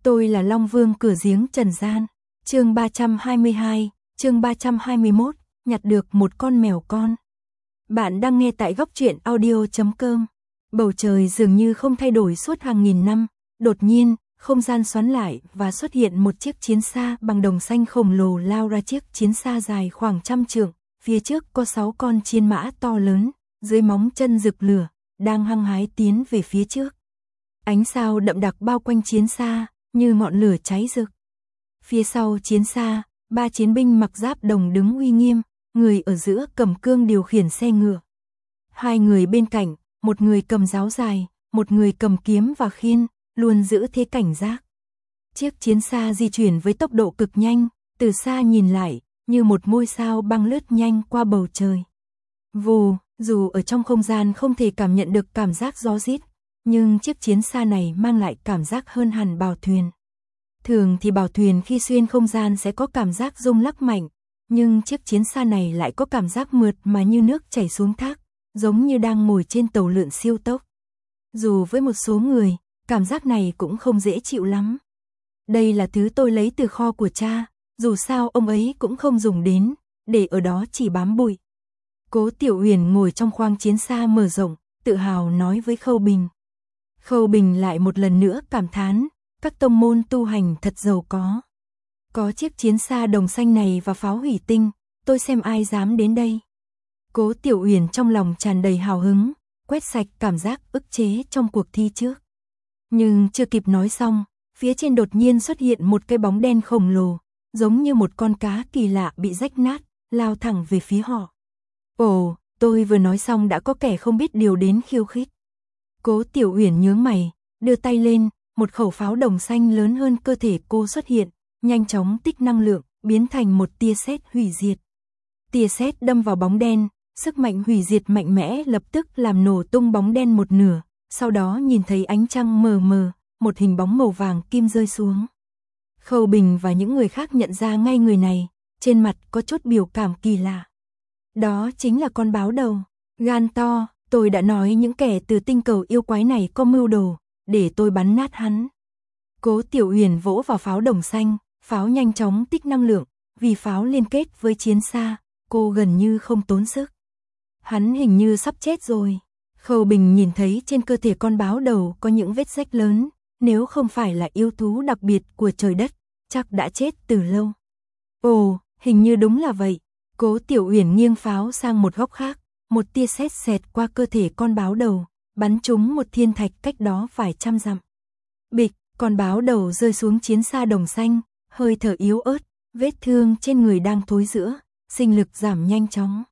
Tôi là Long Vương cửa giếng trần gian. Chương 322, chương 321, nhặt được một con mèo con. Bạn đang nghe tại góc truyện audio.com. Bầu trời dường như không thay đổi suốt hàng nghìn năm, đột nhiên, không gian xoắn lại và xuất hiện một chiếc chiến xa bằng đồng xanh khổng lồ lao ra. Chiếc chiến xa dài khoảng 100 trượng, phía trước có 6 con chiến mã to lớn, dưới móng chân rực lửa, đang hăng hái tiến về phía trước. Ánh sao đậm đặc bao quanh chiến xa, như ngọn lửa cháy rực. Phía sau chiến xa, 3 chiến binh mặc giáp đồng đứng uy nghiêm, người ở giữa cầm cương điều khiển xe ngựa. 2 người bên cạnh, một người cầm giáo dài, một người cầm kiếm và khiên, luôn giữ thế cảnh giác. Chiếc chiến xa di chuyển với tốc độ cực nhanh, từ xa nhìn lại, như một ngôi sao băng lướt nhanh qua bầu trời. Vù, dù ở trong không gian không thể cảm nhận được cảm giác gió rít, nhưng chiếc chiến xa này mang lại cảm giác hơn hẳn bảo thuyền. Thường thì bảo thuyền khi xuyên không gian sẽ có cảm giác rung lắc mạnh, nhưng chiếc chiến xa này lại có cảm giác mượt mà như nước chảy xuống thác, giống như đang ngồi trên tàu lượn siêu tốc. Dù với một số người, cảm giác này cũng không dễ chịu lắm. Đây là thứ tôi lấy từ kho của cha, dù sao ông ấy cũng không dùng đến, để ở đó chỉ bám bụi. Cố Tiểu Uyển ngồi trong khoang chiến xa mở rộng, tự hào nói với Khâu Bình. Khâu Bình lại một lần nữa cảm thán, các tông môn tu hành thật giàu có. Có chiếc chiến xa đồng xanh này và pháo hủy tinh, tôi xem ai dám đến đây. Cố Tiểu Uyển trong lòng tràn đầy hào hứng, quét sạch cảm giác ức chế trong cuộc thi trước. Nhưng chưa kịp nói xong, phía trên đột nhiên xuất hiện một cái bóng đen khổng lồ, giống như một con cá kỳ lạ bị rách nát, lao thẳng về phía họ. Ồ, tôi vừa nói xong đã có kẻ không biết điều đến khiêu khích. Cố Tiểu Uyển nhướng mày, đưa tay lên, một khẩu pháo đồng xanh lớn hơn cơ thể cô xuất hiện, nhanh chóng tích năng lượng, biến thành một tia sét hủy diệt. Tia sét đâm vào bóng đen, sức mạnh hủy diệt mạnh mẽ lập tức làm nổ tung bóng đen một nửa, sau đó nhìn thấy ánh trăng mờ mờ, một hình bóng màu vàng kim rơi xuống. Khâu Bình và những người khác nhận ra ngay người này, trên mặt có chút biểu cảm kỳ lạ. Đó chính là con báo đầu, gan to, tôi đã nói những kẻ từ tinh cầu yêu quái này có mưu đồ, để tôi bắn nát hắn. Cố Tiểu Uyển vỗ vào pháo đồng xanh, pháo nhanh chóng tích năng lượng, vì pháo liên kết với chiến xa, cô gần như không tốn sức. Hắn hình như sắp chết rồi. Khâu Bình nhìn thấy trên cơ thể con báo đầu có những vết rách lớn, nếu không phải là yêu thú đặc biệt của trời đất, chắc đã chết từ lâu. Ồ, hình như đúng là vậy. Cố Tiểu Uyển nghiêng pháo sang một góc khác, một tia sét xẹt qua cơ thể con báo đầu, bắn trúng một thiên thạch cách đó vài trăm dặm. Bịch, con báo đầu rơi xuống chiến xa đồng xanh, hơi thở yếu ớt, vết thương trên người đang thối rữa, sinh lực giảm nhanh chóng.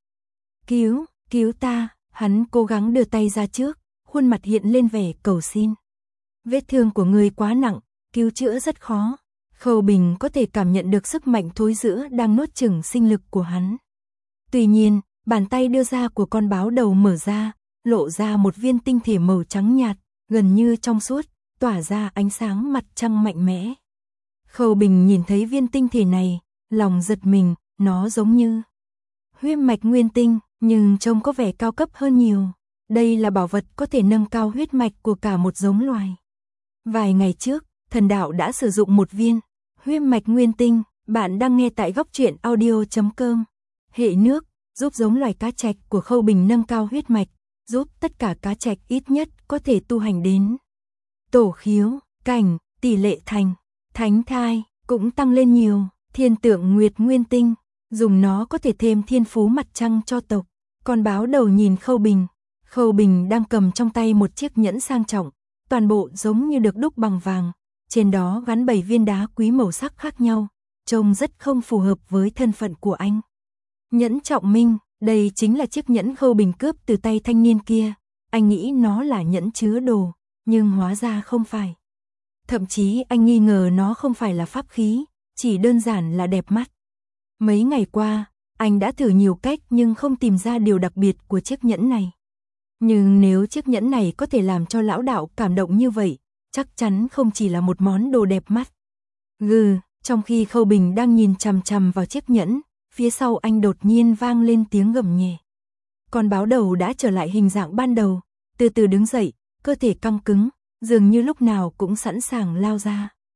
Cứu ta, hắn cố gắng đưa tay ra trước, khuôn mặt hiện lên vẻ cầu xin. Vết thương của người quá nặng, cứu chữa rất khó. Khâu Bình có thể cảm nhận được sức mạnh thối rữa đang nuốt chửng sinh lực của hắn. Tuy nhiên, bàn tay đưa ra của con báo đầu mở ra, lộ ra một viên tinh thể màu trắng nhạt, gần như trong suốt, tỏa ra ánh sáng mặt trăng mạnh mẽ. Khâu Bình nhìn thấy viên tinh thể này, lòng giật mình, nó giống như huyết mạch nguyên tinh, nhưng trông có vẻ cao cấp hơn nhiều. Đây là bảo vật có thể nâng cao huyết mạch của cả một giống loài. Vài ngày trước, thần đạo đã sử dụng một viên huyết mạch nguyên tinh. Bạn đang nghe tại góc truyện audio.com. Hệ nước, giúp giống loài cá trạch của Khâu Bình nâng cao huyết mạch, giúp tất cả cá trạch ít nhất có thể tu hành đến tổ khiếu, cảnh, tỷ lệ thành, thánh thai, cũng tăng lên nhiều. Thiên tượng nguyệt nguyên tinh, dùng nó có thể thêm thiên phú mặt trăng cho tộc. Con báo đầu nhìn Khâu Bình. Khâu Bình đang cầm trong tay một chiếc nhẫn sang trọng, toàn bộ giống như được đúc bằng vàng, trên đó gắn 7 viên đá quý màu sắc khác nhau, trông rất không phù hợp với thân phận của anh. Nhẫn trọng minh, đây chính là chiếc nhẫn Khâu Bình cướp từ tay thanh niên kia. Anh nghĩ nó là nhẫn chứa đồ, nhưng hóa ra không phải. Thậm chí anh nghi ngờ nó không phải là pháp khí, chỉ đơn giản là đẹp mắt. Mấy ngày qua, anh đã thử nhiều cách nhưng không tìm ra điều đặc biệt của chiếc nhẫn này. Nhưng nếu chiếc nhẫn này có thể làm cho lão đạo cảm động như vậy, chắc chắn không chỉ là một món đồ đẹp mắt. Trong khi Khâu Bình đang nhìn chằm chằm vào chiếc nhẫn, phía sau anh đột nhiên vang lên tiếng gầm nhẹ. Con báo đầu đã trở lại hình dạng ban đầu, từ từ đứng dậy, cơ thể căng cứng, dường như lúc nào cũng sẵn sàng lao ra.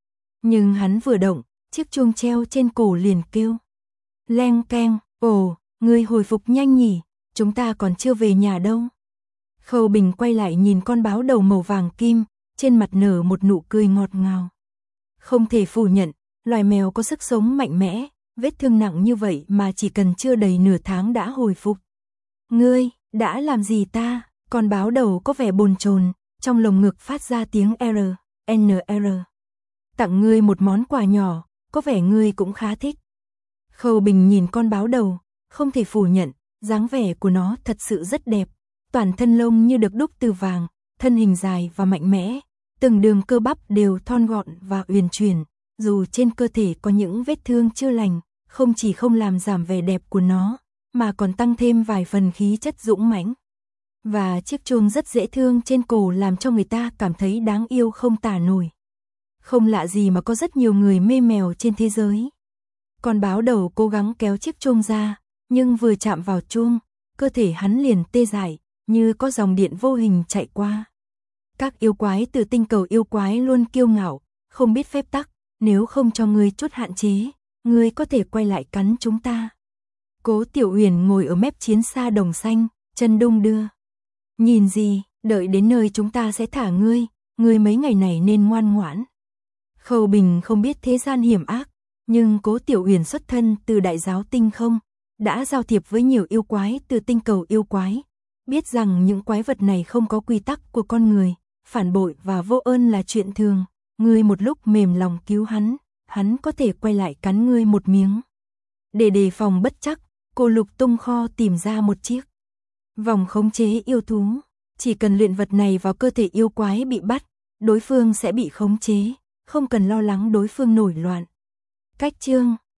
Nhưng hắn vừa động, chiếc chuông treo trên cổ liền kêu. Leng keng, ồ, ngươi hồi phục nhanh nhỉ, chúng ta còn chưa về nhà đâu. Khâu Bình quay lại nhìn con báo đầu màu vàng kim, trên mặt nở một nụ cười ngọt ngào. Không thể phủ nhận, loài mèo có sức sống mạnh mẽ, vết thương nặng như vậy mà chỉ cần chưa đầy nửa tháng đã hồi phục. Ngươi, đã làm gì ta? Con báo đầu có vẻ bồn chồn, trong lồng ngực phát ra tiếng NR. Tặng ngươi một món quà nhỏ, có vẻ ngươi cũng khá thích. Khâu Bình nhìn con báo đầu, không thể phủ nhận, dáng vẻ của nó thật sự rất đẹp. Toàn thân lông như được đúc từ vàng, thân hình dài và mạnh mẽ, từng đường cơ bắp đều thon gọn và uyển chuyển, dù trên cơ thể có những vết thương chưa lành, không chỉ không làm giảm vẻ đẹp của nó, mà còn tăng thêm vài phần khí chất dũng mãnh. Và chiếc chuông rất dễ thương trên cổ làm cho người ta cảm thấy đáng yêu không tả nổi. Không lạ gì mà có rất nhiều người mê mèo trên thế giới. Con báo đầu cố gắng kéo chiếc chuông ra, nhưng vừa chạm vào chuông, cơ thể hắn liền tê dại, như có dòng điện vô hình chạy qua. Các yêu quái từ tinh cầu yêu quái luôn kiêu ngạo, không biết phép tắc, nếu không cho ngươi chút hạn chế, ngươi có thể quay lại cắn chúng ta. Cố Tiểu Uyển ngồi ở mép chiến xa đồng xanh, chân đung đưa. Nhìn gì, đợi đến nơi chúng ta sẽ thả ngươi mấy ngày này nên ngoan ngoãn. Khâu Bình không biết thế gian hiểm ác, nhưng Cố Tiểu Uyển xuất thân từ đại giáo tinh không, đã giao thiệp với nhiều yêu quái từ tinh cầu yêu quái, biết rằng những quái vật này không có quy tắc của con người, phản bội và vô ơn là chuyện thường, ngươi một lúc mềm lòng cứu hắn có thể quay lại cắn ngươi một miếng. Để đề phòng bất chắc, cô lục tung kho tìm ra một chiếc vòng khống chế yêu thú, chỉ cần luyện vật này vào cơ thể yêu quái bị bắt, đối phương sẽ bị khống chế, không cần lo lắng đối phương nổi loạn. Cách chương